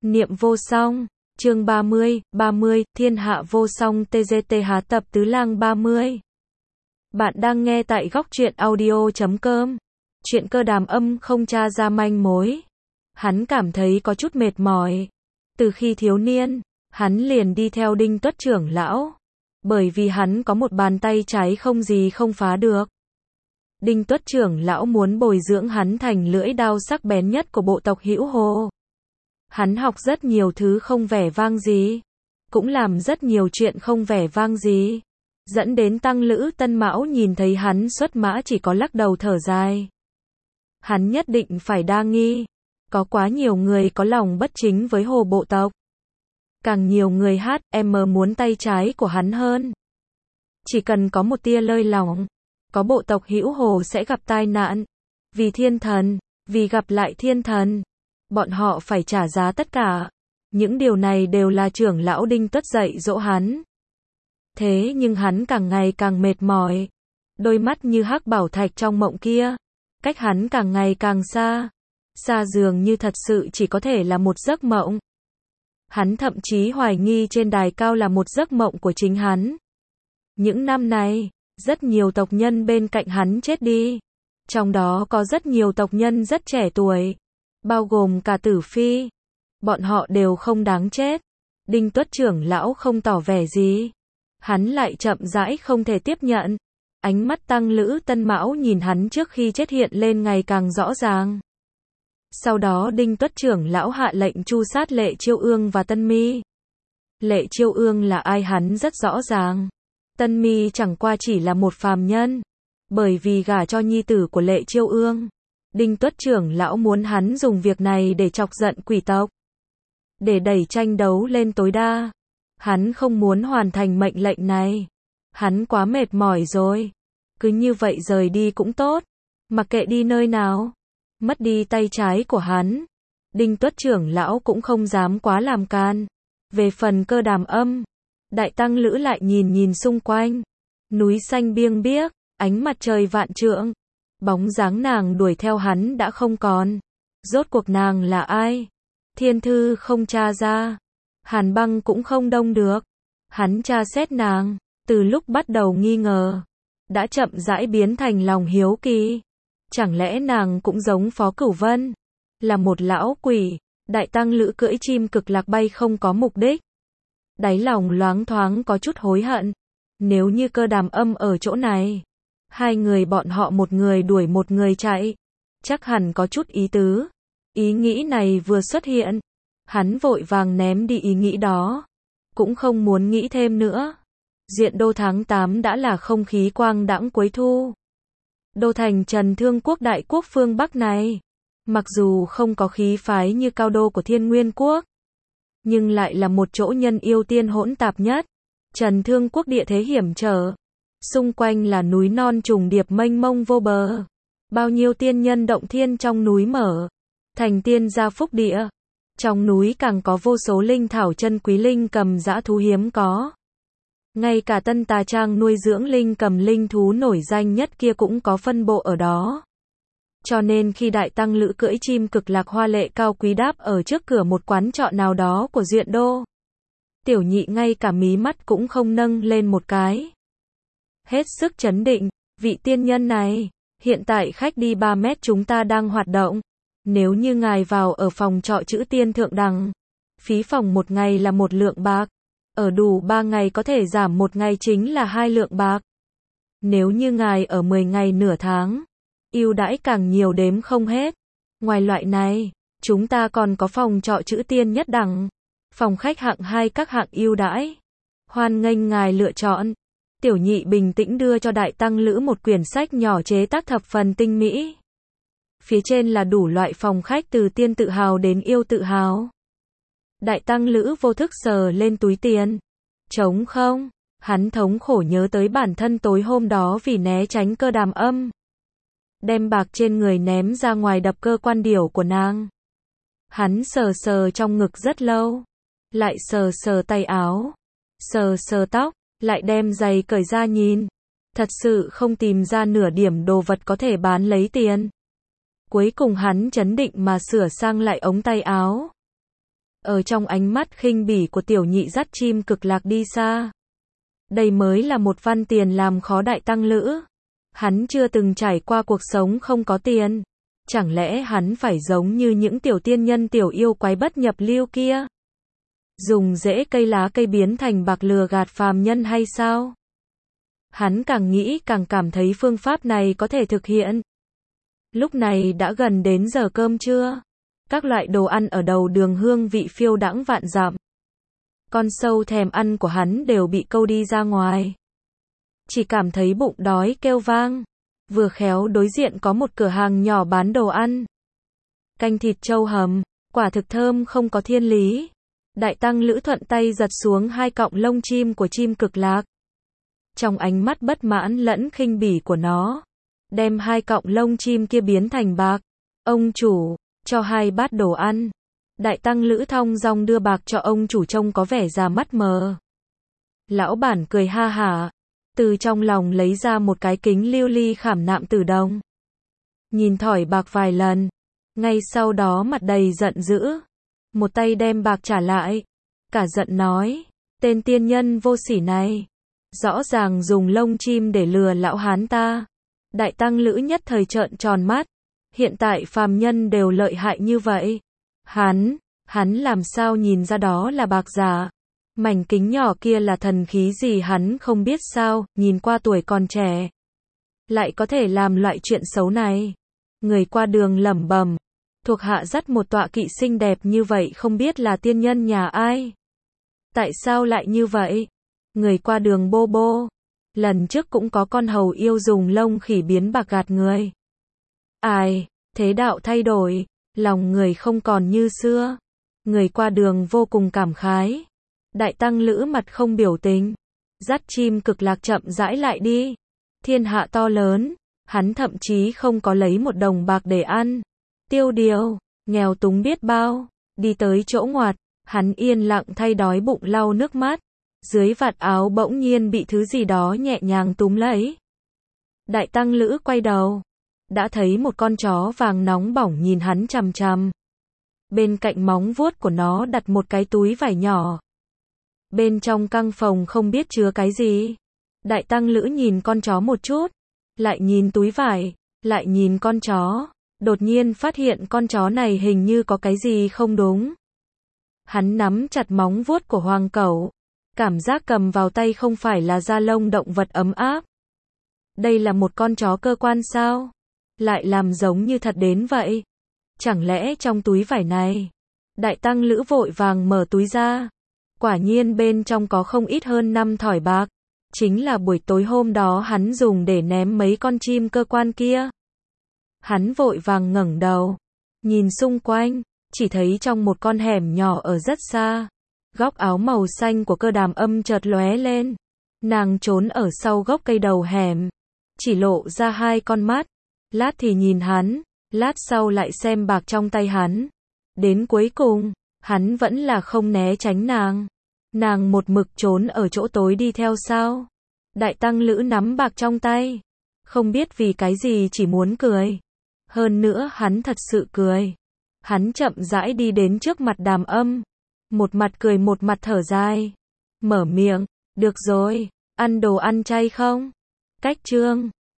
Niệm vô song, chương 30, thiên hạ vô song TGT tập tứ lang 30. Bạn đang nghe tại góc truyện audio.com. Chuyện cơ đàm âm không tra ra manh mối. Hắn cảm thấy có chút mệt mỏi. Từ khi thiếu niên, hắn liền đi theo Đinh Tuất trưởng lão. Bởi vì hắn có một bàn tay trái không gì không phá được. Đinh Tuất trưởng lão muốn bồi dưỡng hắn thành lưỡi đao sắc bén nhất của bộ tộc Hữu Hồ. Hắn học rất nhiều thứ không vẻ vang gì, cũng làm rất nhiều chuyện không vẻ vang gì, dẫn đến Tăng Lữ Tân Mão nhìn thấy hắn xuất mã chỉ có lắc đầu thở dài. Hắn nhất định phải đa nghi, có quá nhiều người có lòng bất chính với Hồ bộ tộc. Càng nhiều người muốn tay trái của hắn hơn. Chỉ cần có một tia lơi lỏng, có bộ tộc Hữu Hồ sẽ gặp tai nạn. Vì thiên thần, vì gặp lại thiên thần, bọn họ phải trả giá tất cả. Những điều này đều là trưởng lão Đinh Tuất dạy dỗ hắn. Thế nhưng hắn càng ngày càng mệt mỏi. Đôi mắt như hắc bảo thạch trong mộng kia, cách hắn càng ngày càng xa. Xa dường như thật sự chỉ có thể là một giấc mộng. Hắn thậm chí hoài nghi trên đài cao là một giấc mộng của chính hắn. Những năm này, rất nhiều tộc nhân bên cạnh hắn chết đi. Trong đó có rất nhiều tộc nhân rất trẻ tuổi, bao gồm cả Tử Phi. Bọn họ đều không đáng chết. Đinh Tuất trưởng lão không tỏ vẻ gì. Hắn lại chậm rãi không thể tiếp nhận. Ánh mắt Tăng Lữ Tân Mão nhìn hắn trước khi chết hiện lên ngày càng rõ ràng. Sau đó Đinh Tuất trưởng lão hạ lệnh tru sát Lệ Chiêu Ương và Tân Mi. Lệ Chiêu Ương là ai hắn rất rõ ràng. Tân Mi chẳng qua chỉ là một phàm nhân. Bởi vì gả cho nhi tử của Lệ Chiêu Ương, Đinh Tuất trưởng lão muốn hắn dùng việc này để chọc giận quỷ tộc, để đẩy tranh đấu lên tối đa. Hắn không muốn hoàn thành mệnh lệnh này. Hắn quá mệt mỏi rồi. Cứ như vậy rời đi cũng tốt. Mặc kệ đi nơi nào. Mất đi tay trái của hắn, Đinh Tuất trưởng lão cũng không dám quá làm can. Về phần Cơ Đàm Âm, Đại Tăng Lữ lại nhìn xung quanh. Núi xanh biêng biếc, ánh mặt trời vạn trượng. Bóng dáng nàng đuổi theo hắn đã không còn. Rốt cuộc nàng là ai? Thiên thư không tra ra. Hàn Băng cũng không đông được. Hắn tra xét nàng, từ lúc bắt đầu nghi ngờ, đã chậm rãi biến thành lòng hiếu kỳ. Chẳng lẽ nàng cũng giống Phó Cửu Vân, là một lão quỷ? Đại Tăng Lữ cưỡi chim cực lạc bay không có mục đích. Đáy lòng loáng thoáng có chút hối hận. Nếu như Cơ Đàm Âm ở chỗ này, hai người bọn họ một người đuổi một người chạy, chắc hẳn có chút ý tứ. Ý nghĩ này vừa xuất hiện, hắn vội vàng ném đi ý nghĩ đó. Cũng không muốn nghĩ thêm nữa. Diện đô tháng 8 đã là không khí quang đãng cuối thu. Đô thành Trần Thương Quốc đại quốc phương Bắc này, mặc dù không có khí phái như cao đô của Thiên Nguyên Quốc, nhưng lại là một chỗ nhân yêu tiên hỗn tạp nhất. Trần Thương Quốc địa thế hiểm trở, xung quanh là núi non trùng điệp mênh mông vô bờ. Bao nhiêu tiên nhân động thiên trong núi mở thành tiên gia phúc địa. Trong núi càng có vô số linh thảo chân quý linh cầm dã thú hiếm có. Ngay cả Tân Tà Trang nuôi dưỡng linh cầm linh thú nổi danh nhất kia cũng có phân bộ ở đó. Cho nên khi Đại Tăng Lữ cưỡi chim cực lạc hoa lệ cao quý đáp ở trước cửa một quán trọ nào đó của Duyện Đô, Tiểu Nhị ngay cả mí mắt cũng không nâng lên một cái. Hết sức chấn định, vị tiên nhân này, hiện tại khách đi 3 mét chúng ta đang hoạt động. Nếu như ngài vào ở phòng trọ chữ tiên thượng đẳng, phí phòng 1 ngày là 1 lượng bạc. Ở đủ 3 ngày có thể giảm 1 ngày chính là 2 lượng bạc. Nếu như ngài ở 10 ngày nửa tháng, ưu đãi càng nhiều đếm không hết. Ngoài loại này, chúng ta còn có phòng trọ chữ tiên nhất đẳng, phòng khách hạng 2 các hạng ưu đãi. Hoan nghênh ngài lựa chọn. Tiểu Nhị bình tĩnh đưa cho Đại Tăng Lữ một quyển sách nhỏ chế tác thập phần tinh mỹ. Phía trên là đủ loại phòng khách từ tiên tự hào đến yêu tự hào. Đại Tăng Lữ vô thức sờ lên túi tiền. Trống không? Hắn thống khổ nhớ tới bản thân tối hôm đó vì né tránh Cơ Đàm Âm, đem bạc trên người ném ra ngoài đập cơ quan điểu của nàng. Hắn sờ trong ngực rất lâu, lại sờ tay áo, sờ tóc, lại đem giày cởi ra nhìn. Thật sự không tìm ra nửa điểm đồ vật có thể bán lấy tiền. Cuối cùng hắn trấn định mà sửa sang lại ống tay áo. Ở trong ánh mắt khinh bỉ của tiểu nhị dắt chim cực lạc đi xa. Đây mới là một văn tiền làm khó đại tăng lữ. Hắn chưa từng trải qua cuộc sống không có tiền. Chẳng lẽ hắn phải giống như những tiểu tiên nhân tiểu yêu quái bất nhập lưu kia? Dùng rễ cây lá cây biến thành bạc lừa gạt phàm nhân hay sao? Hắn càng nghĩ càng cảm thấy phương pháp này có thể thực hiện. Lúc này đã gần đến giờ cơm trưa. Các loại đồ ăn ở đầu đường hương vị phiêu đãng vạn dặm. Con sâu thèm ăn của hắn đều bị câu đi ra ngoài. Chỉ cảm thấy bụng đói kêu vang. Vừa khéo đối diện có một cửa hàng nhỏ bán đồ ăn. Canh thịt trâu hầm, quả thực thơm không có thiên lý. Đại tăng lữ thuận tay giật xuống 2 cọng lông chim của chim cực lạc. Trong ánh mắt bất mãn lẫn khinh bỉ của nó, đem 2 cọng lông chim kia biến thành bạc. Ông chủ, cho 2 bát đồ ăn. Đại tăng lữ thong dong đưa bạc cho ông chủ trông có vẻ già mắt mờ. Lão bản cười ha hả, từ trong lòng lấy ra một cái kính lưu ly khảm nạm tử đồng. Nhìn thỏi bạc vài lần, ngay sau đó mặt đầy giận dữ. Một tay đem bạc trả lại, cả giận nói, tên tiên nhân vô sỉ này, rõ ràng dùng lông chim để lừa lão hán ta. Đại tăng lữ nhất thời trợn tròn mắt, hiện tại phàm nhân đều lợi hại như vậy. Hắn làm sao nhìn ra đó là bạc giả? Mảnh kính nhỏ kia là thần khí gì hắn không biết sao, nhìn qua tuổi còn trẻ, lại có thể làm loại chuyện xấu này. Người qua đường lẩm bẩm, thuộc hạ dắt một tọa kỵ xinh đẹp như vậy không biết là tiên nhân nhà ai. Tại sao lại như vậy? Người qua đường bô bô, lần trước cũng có con hầu yêu dùng lông khỉ biến bạc gạt người. Ai, thế đạo thay đổi, lòng người không còn như xưa. Người qua đường vô cùng cảm khái. Đại tăng lữ mặt không biểu tình, dắt chim cực lạc chậm rãi lại đi. Thiên hạ to lớn, hắn thậm chí không có lấy một đồng bạc để ăn. Tiêu điều, nghèo túng biết bao. Đi tới chỗ ngoặt, hắn yên lặng thay đói bụng lau nước mắt. Dưới vạt áo bỗng nhiên bị thứ gì đó nhẹ nhàng túm lấy. Đại tăng lữ quay đầu, đã thấy một con chó vàng nóng bỏng nhìn hắn chằm chằm. Bên cạnh móng vuốt của nó đặt một cái túi vải nhỏ. Bên trong căng phòng không biết chứa cái gì. Đại tăng lữ nhìn con chó một chút, lại nhìn túi vải, lại nhìn con chó. Đột nhiên phát hiện con chó này hình như có cái gì không đúng. Hắn nắm chặt móng vuốt của hoàng cẩu. Cảm giác cầm vào tay không phải là da lông động vật ấm áp. Đây là một con chó cơ quan sao? Lại làm giống như thật đến vậy. Chẳng lẽ trong túi vải này? Đại tăng lữ vội vàng mở túi ra. Quả nhiên bên trong có không ít hơn 5 thỏi bạc. Chính là buổi tối hôm đó hắn dùng để ném mấy con chim cơ quan kia. Hắn vội vàng ngẩng đầu, nhìn xung quanh, chỉ thấy trong một con hẻm nhỏ ở rất xa, góc áo màu xanh của Cơ Đàm Âm chợt lóe lên. Nàng trốn ở sau gốc cây đầu hẻm, chỉ lộ ra 2 con mắt, lát thì nhìn hắn, lát sau lại xem bạc trong tay hắn. Đến cuối cùng, hắn vẫn là không né tránh nàng. Nàng một mực trốn ở chỗ tối đi theo sao? Đại tăng lữ nắm bạc trong tay, không biết vì cái gì chỉ muốn cười. Hơn nữa hắn thật sự cười. Hắn chậm rãi đi đến trước mặt Đàm Âm, một mặt cười một mặt thở dài. Mở miệng, được rồi, ăn đồ ăn chay không? Cách chương